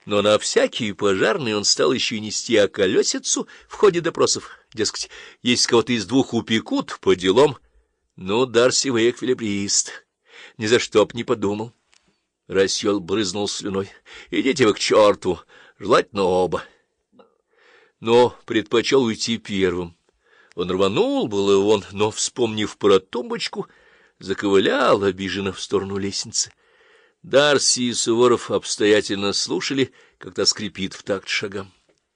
Но на всякий пожарный он стал еще и нести околесицу в ходе допросов. Дескать, если кого-то из двух упекут по делам, ну, Дарси, вы эквилибрист, ни за что б не подумал. Рассел брызнул слюной. Идите вы к черту, желательно оба. Но предпочел уйти первым. Он рванул было вон, но, вспомнив про тумбочку, заковылял обиженно в сторону лестницы. Дарси и Суворов обстоятельно слушали, когда скрипит в такт шагам.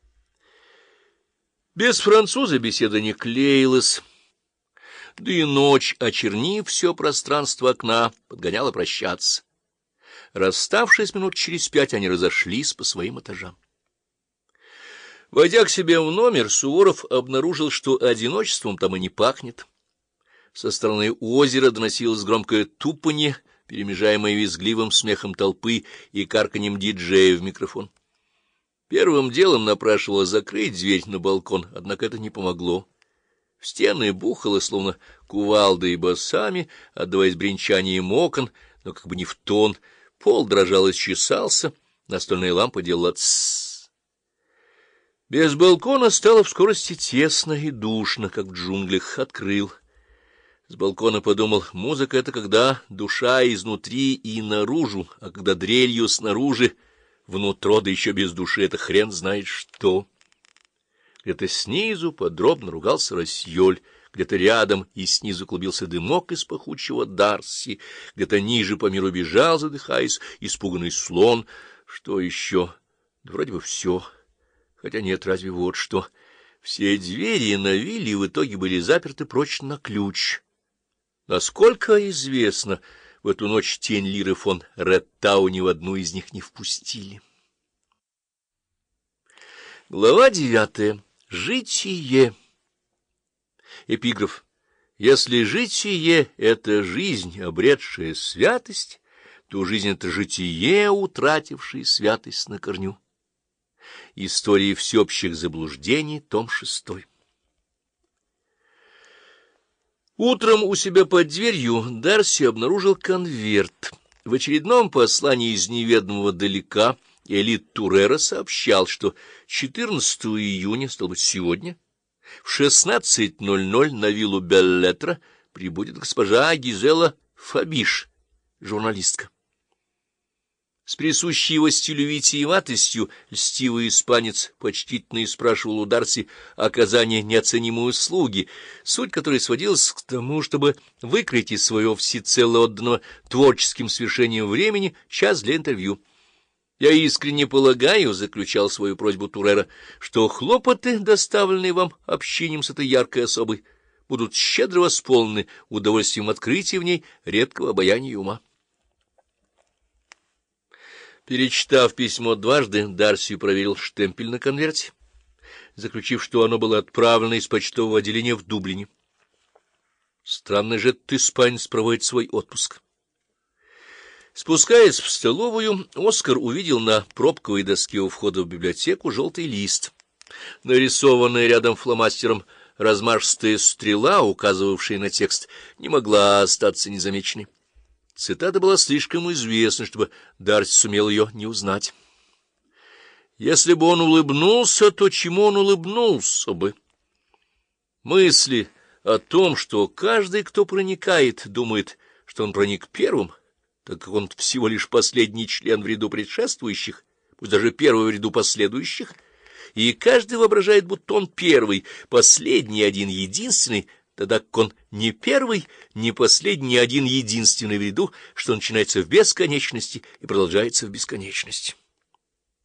Без француза беседа не клеилась, да и ночь, очернив все пространство окна, подгоняла прощаться. Расставшись минут через 5, они разошлись по своим этажам. Войдя к себе в номер, Суворов обнаружил, что одиночеством там и не пахнет. Со стороны озера доносилось громкое тупанье, перемежаемое визгливым смехом толпы и карканьем диджея в микрофон. Первым делом напрашивалось закрыть дверь на балкон, однако это не помогло. В стены бухало, словно кувалдой и басами, отдаваясь бренчанием окон, но как бы не в тон. Пол дрожал и чесался, настольная лампа делала «тссс». Без балкона стало в скорости тесно и душно, как в джунглях. Открыл. С балкона подумал, музыка — это когда душа изнутри и наружу, а когда дрелью снаружи, внутро, да еще без души, это хрен знает что. Где-то снизу подробно ругался Рассьоль, где-то рядом и снизу клубился дымок из пахучего Дарси, где-то ниже по миру бежал, задыхаясь, испуганный слон. Что еще? Да вроде бы все. Хотя нет, разве вот что. Все двери на вилле в итоге были заперты прочно на ключ. Насколько известно, в эту ночь тень Лиры фон Реттау ни в одну из них не впустили. Глава 9. Житие. Эпиграф. Если житие — это жизнь, обретшая святость, то жизнь — это житие, утратившее святость на корню. Истории всеобщих заблуждений, том 6. Утром у себя под дверью Дарси обнаружил конверт. В очередном послании из неведомого далека Элит Турера сообщал, что 14 июня, стало быть, сегодня, в 16:00 на виллу Беллетра прибудет госпожа Гизела Фабиш, журналистка. С присущей его стилю витиеватостью льстивый испанец почтительно спрашивал у Дарси оказание неоценимой услуги, суть которой сводилась к тому, чтобы выкроить из своего всецело отданного творческим свершениям времени час для интервью. «Я искренне полагаю, — заключал свою просьбу Турера, — что хлопоты, доставленные вам общением с этой яркой особой, будут щедро восполнены удовольствием открытия в ней редкого обаяния и ума». Перечитав письмо дважды, Дарси проверил штемпель на конверте, заключив, что оно было отправлено из почтового отделения в Дублине. Странно же этот испанец проводит свой отпуск. Спускаясь в столовую, Оскар увидел на пробковой доске у входа в библиотеку желтый лист. Нарисованная рядом фломастером размашистая стрела, указывавшая на текст, не могла остаться незамеченной. Цитата была слишком известна, чтобы Дарси сумел ее не узнать. Если бы он улыбнулся, то чему он улыбнулся бы? Мысли о том, что каждый, кто проникает, думает, что он проник первым, так как он всего лишь последний член в ряду предшествующих, пусть даже первый в ряду последующих, и каждый воображает, будто он первый, последний, один единственный, тогда как он не первый, не последний, один единственный в ряду, что начинается в бесконечности и продолжается в бесконечности.